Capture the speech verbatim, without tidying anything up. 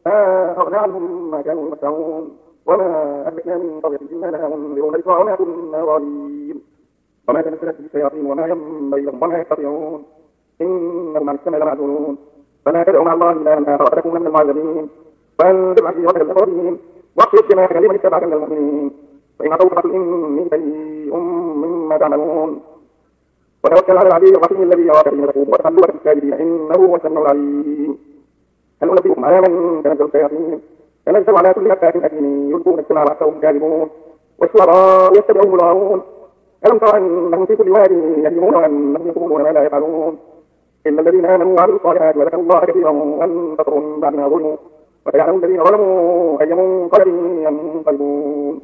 ما أغنى عنهم ما كانوا يمتعون وما أهلكنا من قرية إلا لها منذرون إسراء وما كنا ظالمين وما تنزلت به الشياطين وما ينبغي لهم وما يستطيعون إنهم عن السماء لمعزولون فلا تدعوا مع الله إلها آخر فتكون من المعذبين وأنذر عشيرتك الأقربين واخفض جناحك لمن اتبعك من المؤمنين فإن عصوك فقل إني بريء مما تعملون وتوكل على العلي الرحيم الذي يراك حين تقوم وتقلبك في الساجدين إنه هو السميع العليم هل أنبئكم على من تنزل الشياطين تنزل على كل أفاك أثيم يلقون السمع وأكثرهم كاذبون والشعراء يتبعهم الغاوون ألم تر أنهم في كل واد يهيمون وأنهم يقولون ما لا يفعلون إلا الذين آمنوا وعملوا الصالحات وذكروا الله كثيرا وانتصروا من بعد ما ظلموا وسيعلم الذين ظلموا أي منقلب ينقلبون